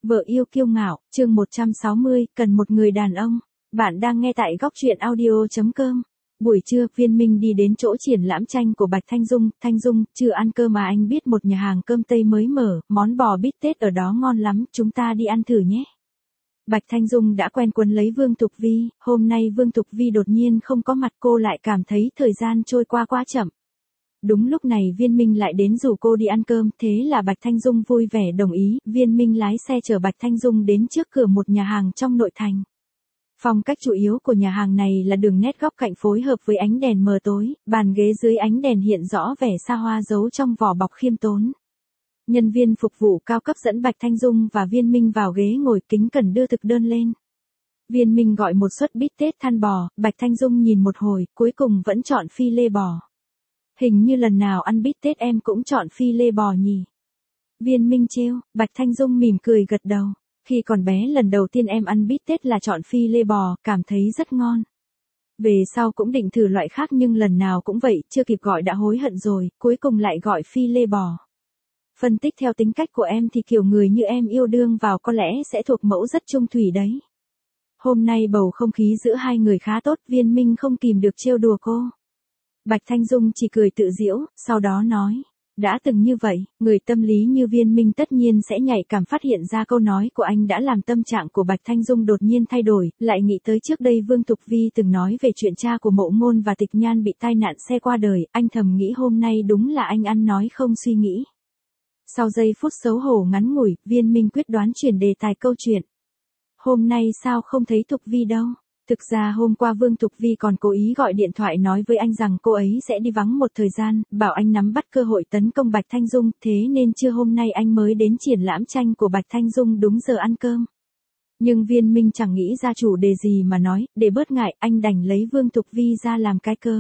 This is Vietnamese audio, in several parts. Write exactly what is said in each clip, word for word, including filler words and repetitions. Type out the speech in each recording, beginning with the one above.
Vợ yêu kiêu ngạo, chương một trăm sáu mươi, cần một người đàn ông. Bạn đang nghe tại góc truyện audio chấm com. Buổi trưa, Viên Minh đi đến chỗ triển lãm tranh của Bạch Thanh Dung. Thanh Dung, chưa ăn cơm mà anh biết một nhà hàng cơm Tây mới mở, món bò bít tết ở đó ngon lắm, chúng ta đi ăn thử nhé. Bạch Thanh Dung đã quen quấn lấy Vương Thục Vi, hôm nay Vương Thục Vi đột nhiên không có mặt, cô lại cảm thấy thời gian trôi qua quá chậm. Đúng lúc này Viên Minh lại đến rủ cô đi ăn cơm, thế là Bạch Thanh Dung vui vẻ đồng ý, Viên Minh lái xe chở Bạch Thanh Dung đến trước cửa một nhà hàng trong nội thành. Phong cách chủ yếu của nhà hàng này là đường nét góc cạnh phối hợp với ánh đèn mờ tối, bàn ghế dưới ánh đèn hiện rõ vẻ xa hoa giấu trong vỏ bọc khiêm tốn. Nhân viên phục vụ cao cấp dẫn Bạch Thanh Dung và Viên Minh vào ghế ngồi, kính cẩn đưa thực đơn lên. Viên Minh gọi một suất bít tết than bò, Bạch Thanh Dung nhìn một hồi, cuối cùng vẫn chọn phi lê bò. Hình như lần nào ăn bít tết em cũng chọn phi lê bò nhỉ. Viên Minh trêu, Bạch Thanh Dung mỉm cười gật đầu. Khi còn bé lần đầu tiên em ăn bít tết là chọn phi lê bò, cảm thấy rất ngon. Về sau cũng định thử loại khác nhưng lần nào cũng vậy, chưa kịp gọi đã hối hận rồi, cuối cùng lại gọi phi lê bò. Phân tích theo tính cách của em thì kiểu người như em yêu đương vào có lẽ sẽ thuộc mẫu rất chung thủy đấy. Hôm nay bầu không khí giữa hai người khá tốt, Viên Minh không kìm được trêu đùa cô. Bạch Thanh Dung chỉ cười tự giễu, sau đó nói, đã từng như vậy, người tâm lý như Viên Minh tất nhiên sẽ nhạy cảm phát hiện ra câu nói của anh đã làm tâm trạng của Bạch Thanh Dung đột nhiên thay đổi, lại nghĩ tới trước đây Vương Thục Vi từng nói về chuyện cha của Mộ Ngôn và Tịch Nhan bị tai nạn xe qua đời, anh thầm nghĩ hôm nay đúng là anh ăn nói không suy nghĩ. Sau giây phút xấu hổ ngắn ngủi, Viên Minh quyết đoán chuyển đề tài câu chuyện. Hôm nay sao không thấy Thục Vi đâu? Thực ra hôm qua Vương Thục Vi còn cố ý gọi điện thoại nói với anh rằng cô ấy sẽ đi vắng một thời gian, bảo anh nắm bắt cơ hội tấn công Bạch Thanh Dung, thế nên trưa hôm nay anh mới đến triển lãm tranh của Bạch Thanh Dung đúng giờ ăn cơm. Nhưng Viên Minh chẳng nghĩ ra chủ đề gì mà nói, để bớt ngại, anh đành lấy Vương Thục Vi ra làm cái cớ.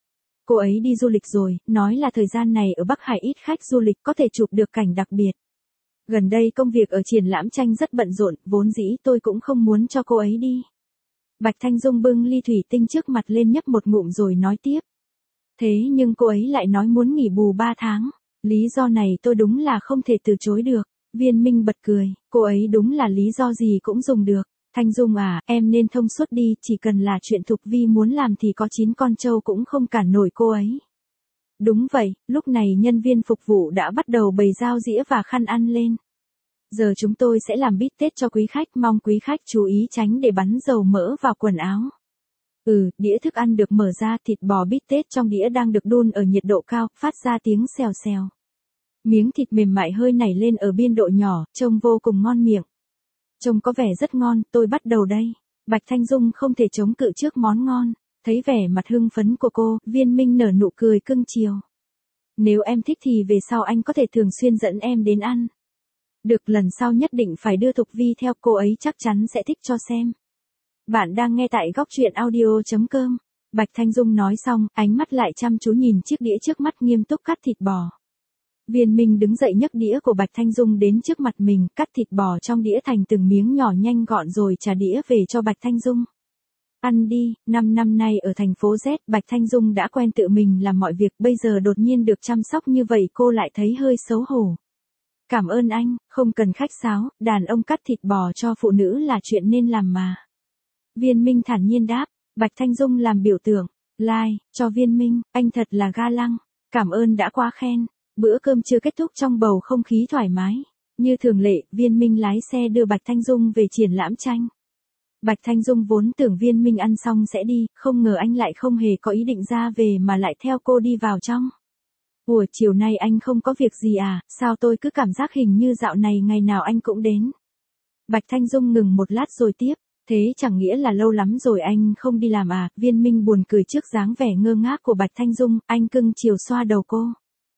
Cô ấy đi du lịch rồi, nói là thời gian này ở Bắc Hải ít khách du lịch có thể chụp được cảnh đặc biệt. Gần đây công việc ở triển lãm tranh rất bận rộn, vốn dĩ tôi cũng không muốn cho cô ấy đi. Bạch Thanh Dung bưng ly thủy tinh trước mặt lên nhấp một ngụm rồi nói tiếp. Thế nhưng cô ấy lại nói muốn nghỉ bù ba tháng. Lý do này tôi đúng là không thể từ chối được. Viên Minh bật cười, cô ấy đúng là lý do gì cũng dùng được. Thanh Dung à, em nên thông suốt đi, chỉ cần là chuyện Thục Vi muốn làm thì có chín con trâu cũng không cản nổi cô ấy. Đúng vậy, lúc này nhân viên phục vụ đã bắt đầu bày dao dĩa và khăn ăn lên. Giờ chúng tôi sẽ làm bít tết cho quý khách, mong quý khách chú ý tránh để bắn dầu mỡ vào quần áo. Ừ, đĩa thức ăn được mở ra, thịt bò bít tết trong đĩa đang được đun ở nhiệt độ cao, phát ra tiếng xèo xèo. Miếng thịt mềm mại hơi nảy lên ở biên độ nhỏ, trông vô cùng ngon miệng. Trông có vẻ rất ngon, tôi bắt đầu đây. Bạch Thanh Dung không thể chống cự trước món ngon, thấy vẻ mặt hưng phấn của cô, Viên Minh nở nụ cười cưng chiều. Nếu em thích thì về sau anh có thể thường xuyên dẫn em đến ăn. Được, lần sau nhất định phải đưa Thục Vi theo, cô ấy chắc chắn sẽ thích cho xem. Bạn đang nghe tại góc truyện audio chấm com. Bạch Thanh Dung nói xong, ánh mắt lại chăm chú nhìn chiếc đĩa trước mắt nghiêm túc cắt thịt bò. Viên Minh đứng dậy nhấc đĩa của Bạch Thanh Dung đến trước mặt mình, cắt thịt bò trong đĩa thành từng miếng nhỏ nhanh gọn rồi trả đĩa về cho Bạch Thanh Dung. Ăn đi, năm năm nay ở thành phố Z, Bạch Thanh Dung đã quen tự mình làm mọi việc, bây giờ đột nhiên được chăm sóc như vậy cô lại thấy hơi xấu hổ. Cảm ơn anh, không cần khách sáo, đàn ông cắt thịt bò cho phụ nữ là chuyện nên làm mà. Viên Minh thản nhiên đáp, Bạch Thanh Dung làm biểu tượng, like, cho Viên Minh, anh thật là ga lăng, cảm ơn đã quá khen. Bữa cơm chưa kết thúc trong bầu không khí thoải mái. Như thường lệ, Viên Minh lái xe đưa Bạch Thanh Dung về triển lãm tranh. Bạch Thanh Dung vốn tưởng Viên Minh ăn xong sẽ đi, không ngờ anh lại không hề có ý định ra về mà lại theo cô đi vào trong. Ủa, chiều nay anh không có việc gì à, sao tôi cứ cảm giác hình như dạo này ngày nào anh cũng đến. Bạch Thanh Dung ngừng một lát rồi tiếp, thế chẳng nghĩa là lâu lắm rồi anh không đi làm à, Viên Minh buồn cười trước dáng vẻ ngơ ngác của Bạch Thanh Dung, anh cưng chiều xoa đầu cô.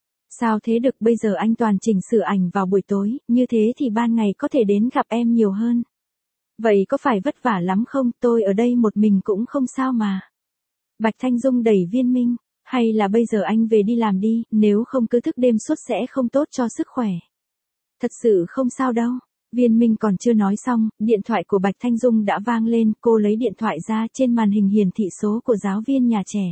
Sao thế được, bây giờ anh toàn chỉnh sửa ảnh vào buổi tối, như thế thì ban ngày có thể đến gặp em nhiều hơn. Vậy có phải vất vả lắm không, tôi ở đây một mình cũng không sao mà. Bạch Thanh Dung đẩy Viên Minh. Hay là bây giờ anh về đi làm đi, nếu không cứ thức đêm suốt sẽ không tốt cho sức khỏe. Thật sự không sao đâu. Viên Minh còn chưa nói xong, điện thoại của Bạch Thanh Dung đã vang lên, cô lấy điện thoại ra, trên màn hình hiển thị số của giáo viên nhà trẻ.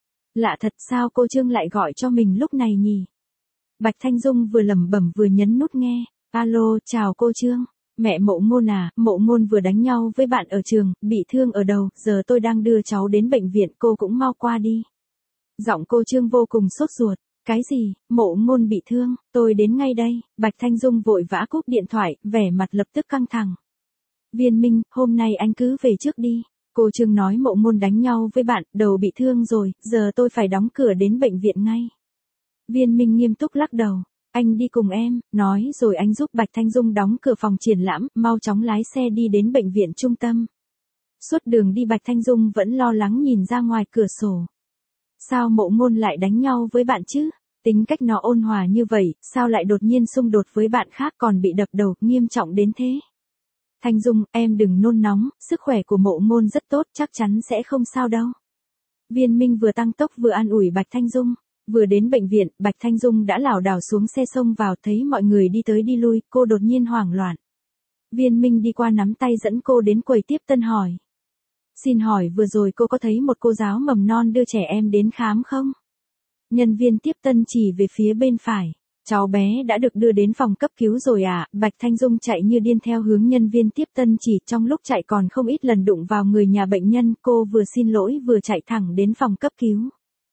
Lạ thật, sao cô Trương lại gọi cho mình lúc này nhỉ? Bạch Thanh Dung vừa lẩm bẩm vừa nhấn nút nghe. Alo, chào cô Trương. Mẹ Mộ Ngôn à, Mộ Ngôn vừa đánh nhau với bạn ở trường, bị thương ở đầu, giờ tôi đang đưa cháu đến bệnh viện, cô cũng mau qua đi. Giọng cô Trương vô cùng sốt ruột. Cái gì, Mộ Ngôn bị thương, tôi đến ngay đây. Bạch Thanh Dung vội vã cúp điện thoại, vẻ mặt lập tức căng thẳng. Viên Minh, hôm nay anh cứ về trước đi. Cô Trương nói Mộ Ngôn đánh nhau với bạn, đầu bị thương rồi, giờ tôi phải đóng cửa đến bệnh viện ngay. Viên Minh nghiêm túc lắc đầu. Anh đi cùng em, nói rồi anh giúp Bạch Thanh Dung đóng cửa phòng triển lãm, mau chóng lái xe đi đến bệnh viện trung tâm. Suốt đường đi Bạch Thanh Dung vẫn lo lắng nhìn ra ngoài cửa sổ. Sao Mộ Ngôn lại đánh nhau với bạn chứ? Tính cách nó ôn hòa như vậy, sao lại đột nhiên xung đột với bạn khác còn bị đập đầu, nghiêm trọng đến thế? Thanh Dung, em đừng nôn nóng, sức khỏe của Mộ Ngôn rất tốt, chắc chắn sẽ không sao đâu. Viên Minh vừa tăng tốc vừa an ủi Bạch Thanh Dung. Vừa đến bệnh viện, Bạch Thanh Dung đã lảo đảo xuống xe xông vào, thấy mọi người đi tới đi lui, cô đột nhiên hoảng loạn. Viên Minh đi qua nắm tay dẫn cô đến quầy tiếp tân hỏi. Xin hỏi vừa rồi cô có thấy một cô giáo mầm non đưa trẻ em đến khám không? Nhân viên tiếp tân chỉ về phía bên phải. Cháu bé đã được đưa đến phòng cấp cứu rồi à? Bạch Thanh Dung chạy như điên theo hướng nhân viên tiếp tân chỉ, trong lúc chạy còn không ít lần đụng vào người nhà bệnh nhân, cô vừa xin lỗi vừa chạy thẳng đến phòng cấp cứu.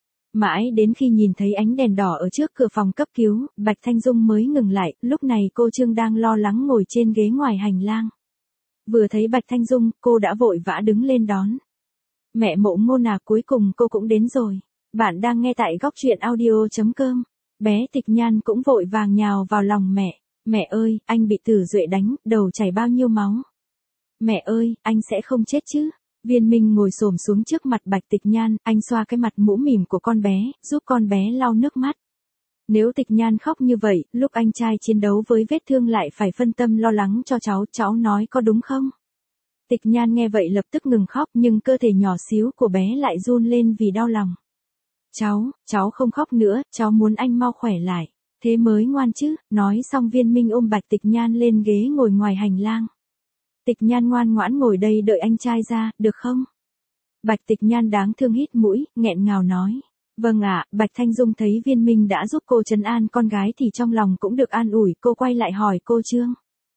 Mãi đến khi nhìn thấy ánh đèn đỏ ở trước cửa phòng cấp cứu, Bạch Thanh Dung mới ngừng lại, lúc này cô Trương đang lo lắng ngồi trên ghế ngoài hành lang. Vừa thấy Bạch Thanh Dung, cô đã vội vã đứng lên đón. Mẹ Mộ Ngôn à, cuối cùng cô cũng đến rồi. Bạn đang nghe tại góc truyện audio chấm com. Bé Tịch Nhan cũng vội vàng nhào vào lòng mẹ. Mẹ ơi, anh bị Tử Duệ đánh, đầu chảy bao nhiêu máu. Mẹ ơi, anh sẽ không chết chứ? Viên Minh ngồi xổm xuống trước mặt Bạch Tịch Nhan, anh xoa cái mặt mũm mỉm của con bé, giúp con bé lau nước mắt. Nếu Tịch Nhan khóc như vậy, lúc anh trai chiến đấu với vết thương lại phải phân tâm lo lắng cho cháu, cháu nói có đúng không? Tịch Nhan nghe vậy lập tức ngừng khóc, nhưng cơ thể nhỏ xíu của bé lại run lên vì đau lòng. Cháu, cháu không khóc nữa, cháu muốn anh mau khỏe lại. Thế mới ngoan chứ. Nói xong Viên Minh ôm Bạch Tịch Nhan lên ghế ngồi ngoài hành lang. Tịch Nhan ngoan ngoãn ngồi đây đợi anh trai ra, được không? Bạch Tịch Nhan đáng thương hít mũi, nghẹn ngào nói. Vâng ạ. Bạch Thanh Dung thấy Viên Minh đã giúp cô trấn an con gái thì trong lòng cũng được an ủi, cô quay lại hỏi cô Trương.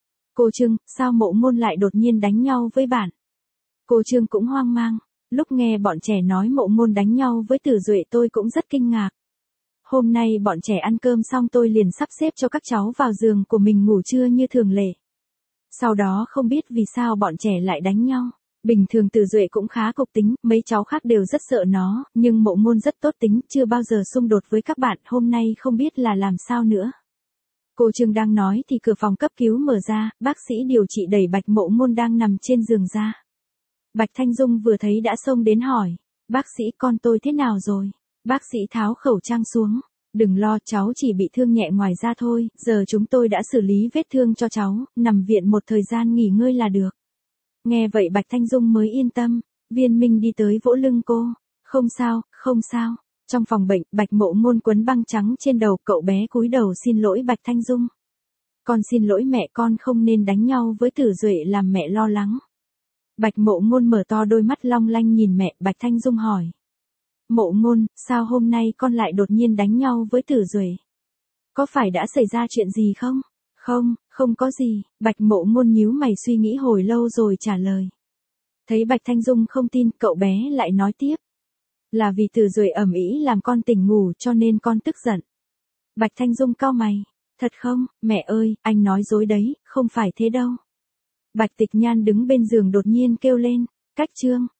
Cô Trương, sao Mộ Ngôn lại đột nhiên đánh nhau với bạn? Cô Trương cũng hoang mang. Lúc nghe bọn trẻ nói Mộ Ngôn đánh nhau với Tử Duệ tôi cũng rất kinh ngạc. Hôm nay bọn trẻ ăn cơm xong tôi liền sắp xếp cho các cháu vào giường của mình ngủ trưa như thường lệ. Sau đó không biết vì sao bọn trẻ lại đánh nhau. Bình thường Tử Duệ cũng khá cục tính, mấy cháu khác đều rất sợ nó, nhưng Mộ Ngôn rất tốt tính, chưa bao giờ xung đột với các bạn, hôm nay không biết là làm sao nữa. Cô Trương đang nói thì cửa phòng cấp cứu mở ra, bác sĩ điều trị đẩy Bạch Mộ Ngôn đang nằm trên giường ra. Bạch Thanh Dung vừa thấy đã xông đến hỏi, bác sĩ con tôi thế nào rồi? Bác sĩ tháo khẩu trang xuống, đừng lo cháu chỉ bị thương nhẹ ngoài da thôi, giờ chúng tôi đã xử lý vết thương cho cháu, nằm viện một thời gian nghỉ ngơi là được. Nghe vậy Bạch Thanh Dung mới yên tâm, Viên Minh đi tới vỗ lưng cô, không sao, không sao. Trong phòng bệnh, Bạch Mộ Ngôn quấn băng trắng trên đầu, cậu bé cúi đầu xin lỗi Bạch Thanh Dung. Con xin lỗi mẹ, con không nên đánh nhau với Tử Duệ làm mẹ lo lắng. Bạch Mộ Ngôn mở to đôi mắt long lanh nhìn mẹ, Bạch Thanh Dung hỏi. Mộ Ngôn, sao hôm nay con lại đột nhiên đánh nhau với Tử Duệ? Có phải đã xảy ra chuyện gì không? Không, không có gì. Bạch Mộ Ngôn nhíu mày suy nghĩ hồi lâu rồi trả lời. Thấy Bạch Thanh Dung không tin, cậu bé lại nói tiếp. Là vì Tử Duệ ầm ĩ làm con tỉnh ngủ cho nên con tức giận. Bạch Thanh Dung cau mày. Thật không, mẹ ơi, anh nói dối đấy, không phải thế đâu. Bạch Tịch Nhan đứng bên giường đột nhiên kêu lên. Cách Trương,